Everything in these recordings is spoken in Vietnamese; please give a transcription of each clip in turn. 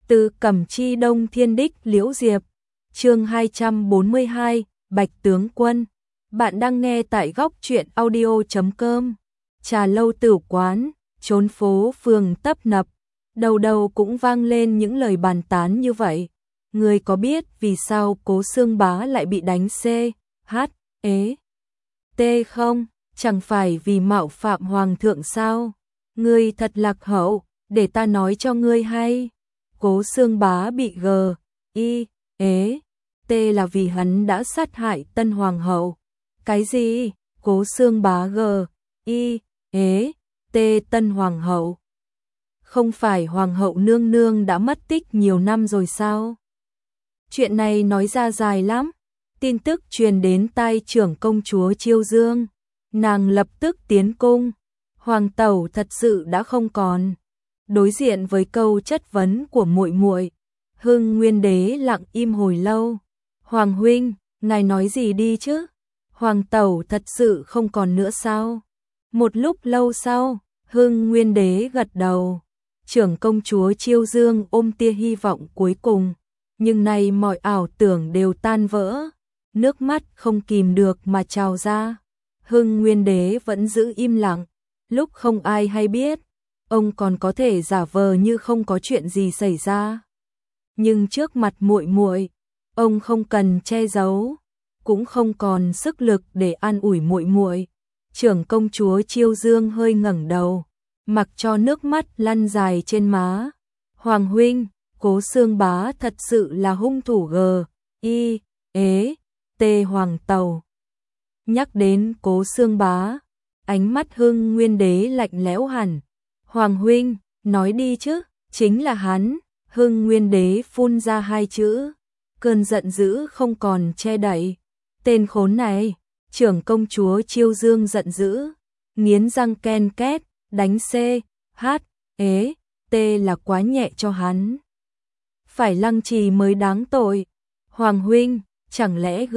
Từ Cẩm Chi Đông Thiên Đích Liễu Diệp, chương 242, Bạch Tướng Quân. Bạn đang nghe tại góc truyện audio.com. Trà lâu tử quán, trốn phố phường tấp nập, đầu đầu cũng vang lên những lời bàn tán như vậy. Người có biết vì sao Cố Xương Bá lại bị đánh C.H.E.T không? Chẳng phải vì mạo phạm hoàng thượng sao? Ngươi thật lạc hậu, để ta nói cho ngươi hay. Cố Xương Bá bị G.I.E.T là vì hắn đã sát hại tân hoàng hậu. Cái gì? Cố Xương Bá G.I.E.T tân hoàng hậu? Không phải hoàng hậu nương nương đã mất tích nhiều năm rồi sao? Chuyện này nói ra dài lắm. Tin tức truyền đến tai trưởng công chúa Chiêu Dương, nàng lập tức tiến cung. Hoàng tẩu thật sự đã không còn. Đối diện với câu chất vấn của muội muội, Hưng Nguyên Đế lặng im hồi lâu. Hoàng huynh, ngài nói gì đi chứ? Hoàng tẩu thật sự không còn nữa sao? Một lúc lâu sau, Hưng Nguyên Đế gật đầu. Trưởng công chúa Chiêu Dương ôm tia hy vọng cuối cùng, nhưng nay mọi ảo tưởng đều tan vỡ, nước mắt không kìm được mà trào ra. Hưng Nguyên Đế vẫn giữ im lặng, lúc không ai hay biết, ông còn có thể giả vờ như không có chuyện gì xảy ra. Nhưng trước mặt muội muội, ông không cần che giấu, cũng không còn sức lực để an ủi muội muội. Trưởng công chúa Chiêu Dương hơi ngẩng đầu, mặc cho nước mắt lăn dài trên má. Hoàng huynh, Cố Xương Bá thật sự là hung thủ G.I.E.T hoàng tẩu. Nhắc đến Cố Xương Bá, ánh mắt Hưng Nguyên Đế lạnh lẽo hẳn. Hoàng huynh, nói đi chứ, chính là hắn. Hưng Nguyên Đế phun ra hai chữ, cơn giận dữ không còn che đậy. Tên khốn này! Trưởng công chúa Chiêu Dương giận dữ, nghiến răng ken két, đánh C.H.E.T là quá nhẹ cho hắn. Phải lăng trì mới đáng tội. Hoàng huynh, chẳng lẽ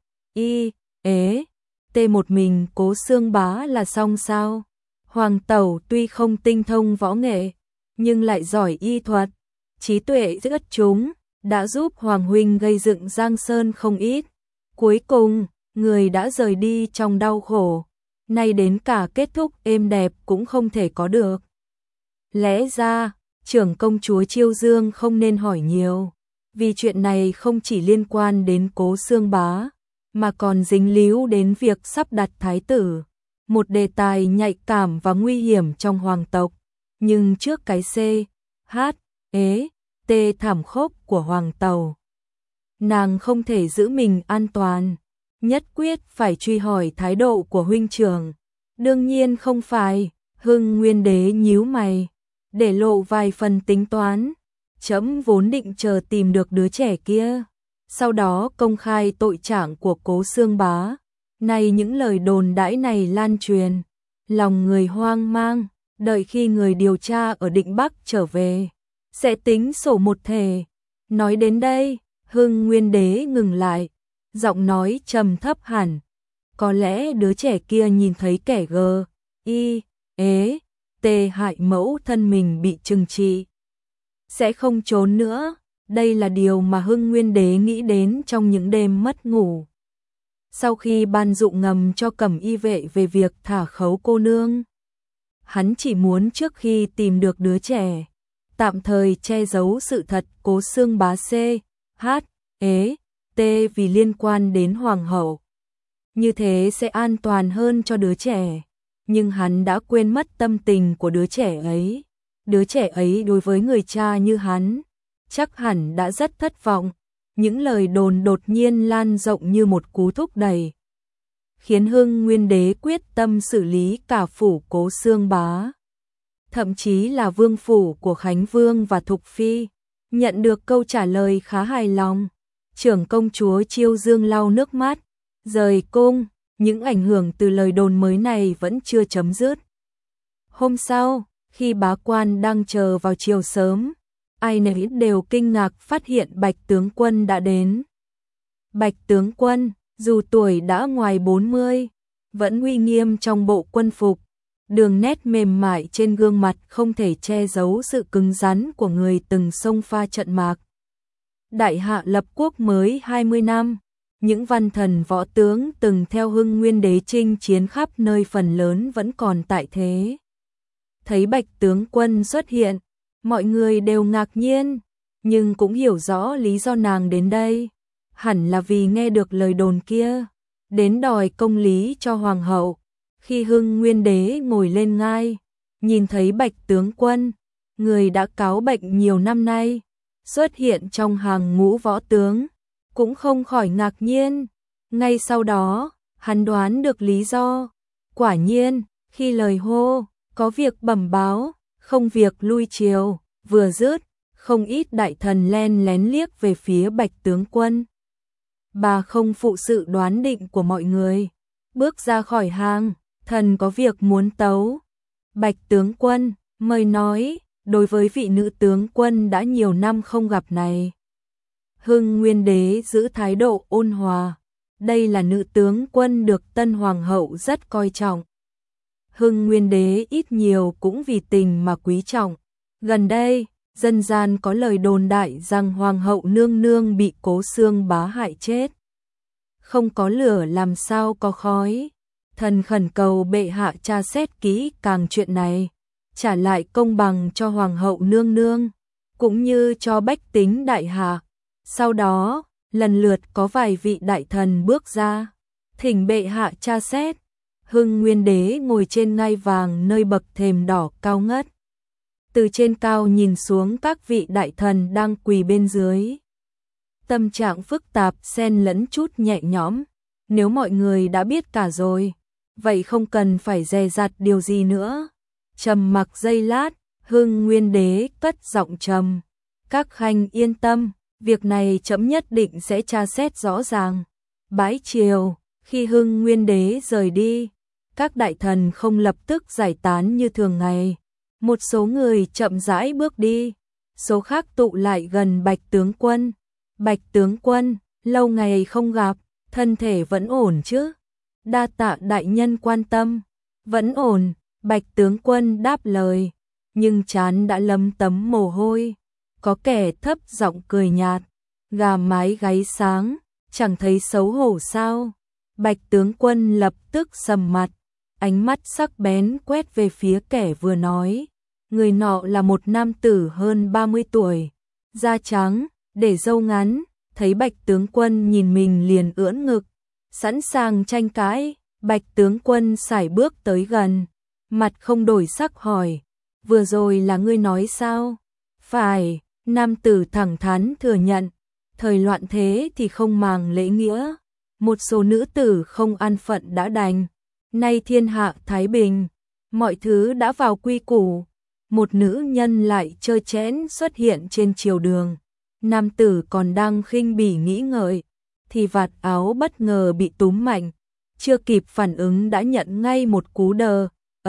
G.I.E.T một mình Cố Xương Bá là xong sao? Hoàng tẩu tuy không tinh thông võ nghệ, nhưng lại giỏi y thuật, trí tuệ rất chúng, đã giúp Hoàng huynh gây dựng Giang Sơn không ít. Cuối cùng, người đã rời đi trong đau khổ, nay đến cả kết thúc êm đẹp cũng không thể có được. Lẽ ra, trưởng công chúa Chiêu Dương không nên hỏi nhiều, vì chuyện này không chỉ liên quan đến Cố Xương Bá, mà còn dính líu đến việc sắp đặt thái tử, một đề tài nhạy cảm và nguy hiểm trong hoàng tộc. Nhưng trước cái C.H.E.T thảm khốc của hoàng tẩu, nàng không thể giữ mình an toàn, nhất quyết phải truy hỏi thái độ của huynh trưởng. Đương nhiên không phải. Hưng Nguyên Đế nhíu mày, để lộ vài phần tính toán. Trẫm vốn định chờ tìm được đứa trẻ kia, sau đó công khai tội trạng của Cố Xương Bá. Nay những lời đồn đãi này lan truyền, lòng người hoang mang, đợi khi người điều tra ở Định Bắc trở về, sẽ tính sổ một thể. Nói đến đây, Hưng Nguyên Đế ngừng lại, giọng nói trầm thấp hẳn. Có lẽ đứa trẻ kia nhìn thấy kẻ G.I.E.T hại mẫu thân mình bị trừng trị, sẽ không trốn nữa. Đây là điều mà Hưng Nguyên Đế nghĩ đến trong những đêm mất ngủ. Sau khi ban dụng ngầm cho Cẩm Y vệ về việc thả Khấu cô nương, hắn chỉ muốn trước khi tìm được đứa trẻ, tạm thời che giấu sự thật Cố Xương Bá C.H.E.T vì liên quan đến hoàng hậu. Như thế sẽ an toàn hơn cho đứa trẻ. Nhưng hắn đã quên mất tâm tình của đứa trẻ ấy. Đứa trẻ ấy đối với người cha như hắn, chắc hẳn đã rất thất vọng. Những lời đồn đột nhiên lan rộng như một cú thúc đẩy, khiến Hưng Nguyên Đế quyết tâm xử lý cả phủ Cố Xương Bá. Thậm chí là vương phủ của Khánh Vương và Thục Phi. Nhận được câu trả lời khá hài lòng, trưởng công chúa Chiêu Dương lau nước mắt, rời cung. Những ảnh hưởng từ lời đồn mới này vẫn chưa chấm dứt. Hôm sau, khi bá quan đang chờ vào chiều sớm, ai nấy đều kinh ngạc phát hiện Bạch tướng quân đã đến. Bạch tướng quân, dù tuổi đã ngoài 40, vẫn uy nghiêm trong bộ quân phục, đường nét mềm mại trên gương mặt không thể che giấu sự cứng rắn của người từng xông pha trận mạc. Đại hạ lập quốc mới 20 năm, những văn thần võ tướng từng theo Hưng Nguyên đế chinh chiến khắp nơi phần lớn vẫn còn tại thế. Thấy Bạch tướng quân xuất hiện, mọi người đều ngạc nhiên, nhưng cũng hiểu rõ lý do nàng đến đây. Hẳn là vì nghe được lời đồn kia, đến đòi công lý cho hoàng hậu. Khi Hưng Nguyên đế ngồi lên ngai, nhìn thấy Bạch tướng quân, người đã cáo bệnh nhiều năm nay, xuất hiện trong hàng ngũ võ tướng, cũng không khỏi ngạc nhiên. Ngay sau đó, hắn đoán được lý do. Quả nhiên, khi lời hô, có việc bẩm báo, không việc lui triều, vừa dứt, không ít đại thần len lén liếc về phía Bạch tướng quân. Bà không phụ sự đoán định của mọi người, bước ra khỏi hàng, thần có việc muốn tấu. Bạch tướng quân, mời nói, đối với vị nữ tướng quân đã nhiều năm không gặp này. Hưng Nguyên đế giữ thái độ ôn hòa, đây là nữ tướng quân được tân hoàng hậu rất coi trọng. Hưng Nguyên đế ít nhiều cũng vì tình mà quý trọng. Gần đây, dân gian có lời đồn đại rằng hoàng hậu nương nương bị Cố Xương Bá hại chết. Không có lửa làm sao có khói. Thần khẩn cầu bệ hạ tra xét kỹ càng chuyện này, trả lại công bằng cho hoàng hậu nương nương, cũng như cho bách tính đại hạ. Sau đó, lần lượt có vài vị đại thần bước ra, thỉnh bệ hạ tra xét. Hưng Nguyên đế ngồi trên ngai vàng nơi bậc thềm đỏ cao ngất. Từ trên cao nhìn xuống các vị đại thần đang quỳ bên dưới. Tâm trạng phức tạp xen lẫn chút nhẹ nhõm. Nếu mọi người đã biết cả rồi, vậy không cần phải dè dặt điều gì nữa. Trầm mặc giây lát, Hưng Nguyên đế cất giọng trầm. Các khanh yên tâm, việc này trẫm nhất định sẽ tra xét rõ ràng. Bãi triều, khi Hưng Nguyên đế rời đi, các đại thần không lập tức giải tán như thường ngày. Một số người chậm rãi bước đi, số khác tụ lại gần Bạch tướng quân. Bạch tướng quân, lâu ngày không gặp, thân thể vẫn ổn chứ? Đa tạ đại nhân quan tâm. Vẫn ổn, Bạch tướng quân đáp lời, nhưng trán đã lấm tấm mồ hôi. Có kẻ thấp giọng cười nhạt, gà mái gáy sáng, chẳng thấy xấu hổ sao? Bạch tướng quân lập tức sầm mặt, ánh mắt sắc bén quét về phía kẻ vừa nói. Người nọ là một nam tử hơn 30 tuổi, da trắng, để râu ngắn, thấy Bạch tướng quân nhìn mình liền ưỡn ngực, sẵn sàng tranh cãi. Bạch tướng quân sải bước tới gần, mặt không đổi sắc hỏi, vừa rồi là ngươi nói sao? Phải, nam tử thẳng thắn thừa nhận, thời loạn thế thì không màng lễ nghĩa, một số nữ tử không an phận đã đành, nay thiên hạ thái bình, mọi thứ đã vào quy củ, một nữ nhân lại trơ trẽn xuất hiện trên triều đường. Nam tử còn đang khinh bỉ nghĩ ngợi, thì vạt áo bất ngờ bị túm mạnh, chưa kịp phản ứng đã nhận ngay một cú đờ,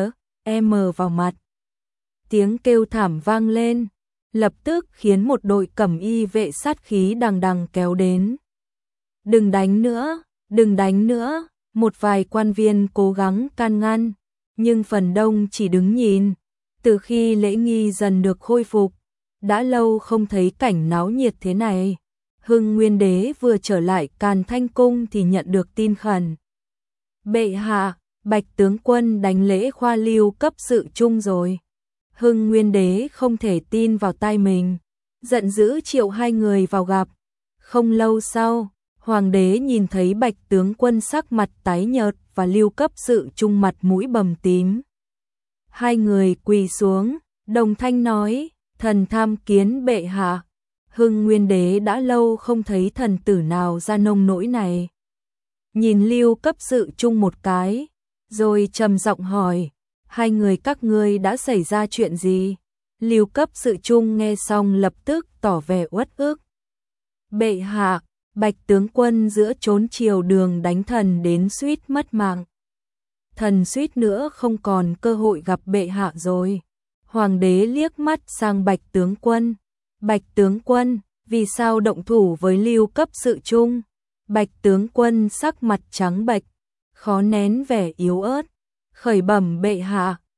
vào mặt. Tiếng kêu thảm vang lên, lập tức khiến một đội cẩm y vệ sát khí đằng đằng kéo đến. Đừng đánh nữa, đừng đánh nữa, một vài quan viên cố gắng can ngăn, nhưng phần đông chỉ đứng nhìn. Từ khi lễ nghi dần được khôi phục, đã lâu không thấy cảnh náo nhiệt thế này. Hưng Nguyên đế vừa trở lại Càn Thanh cung thì nhận được tin khẩn. Bệ hạ, Bạch tướng quân đánh lễ khoa lưu cấp sự chung rồi. Hưng Nguyên đế không thể tin vào tai mình, giận dữ triệu hai người vào gặp. Không lâu sau, hoàng đế nhìn thấy Bạch tướng quân sắc mặt tái nhợt và lưu cấp sự chung mặt mũi bầm tím. Hai người quỳ xuống, đồng thanh nói, thần tham kiến bệ hạ. Hưng Nguyên đế đã lâu không thấy thần tử nào ra nông nỗi này. Nhìn lưu cấp sự chung một cái, rồi trầm giọng hỏi, hai người các ngươi đã xảy ra chuyện gì? Lưu cấp sự chung nghe xong lập tức tỏ vẻ uất ức. Bệ hạ, Bạch tướng quân giữa trốn triều đường đánh thần đến suýt mất mạng. Thần suýt nữa không còn cơ hội gặp bệ hạ rồi. Hoàng đế liếc mắt sang Bạch tướng quân. Bạch tướng quân, vì sao động thủ với lưu cấp sự chung? Bạch tướng quân sắc mặt trắng bệch, khó nén vẻ yếu ớt, khởi bẩm bệ hạ,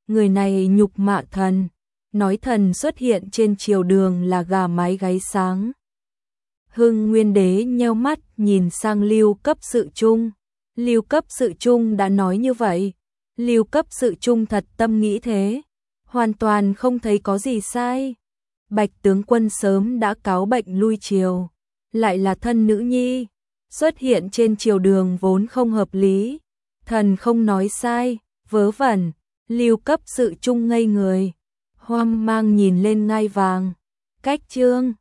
người này nhục mạ thần, nói thần xuất hiện trên triều đường là gà mái gáy sáng. Hưng Nguyên Đế nheo mắt nhìn sang Lưu Cấp Sự Trung. Lưu Cấp Sự Trung đã nói như vậy. Lưu Cấp Sự Trung thật tâm nghĩ thế, hoàn toàn không thấy có gì sai. Bạch tướng quân sớm đã cáo bệnh lui triều, lại là thân nữ nhi, xuất hiện trên triều đường vốn không hợp lý. Thần không nói sai, vớ vẩn. Lưu Cấp Sự Trung ngây người, hoang mang nhìn lên ngai vàng. Cách Trương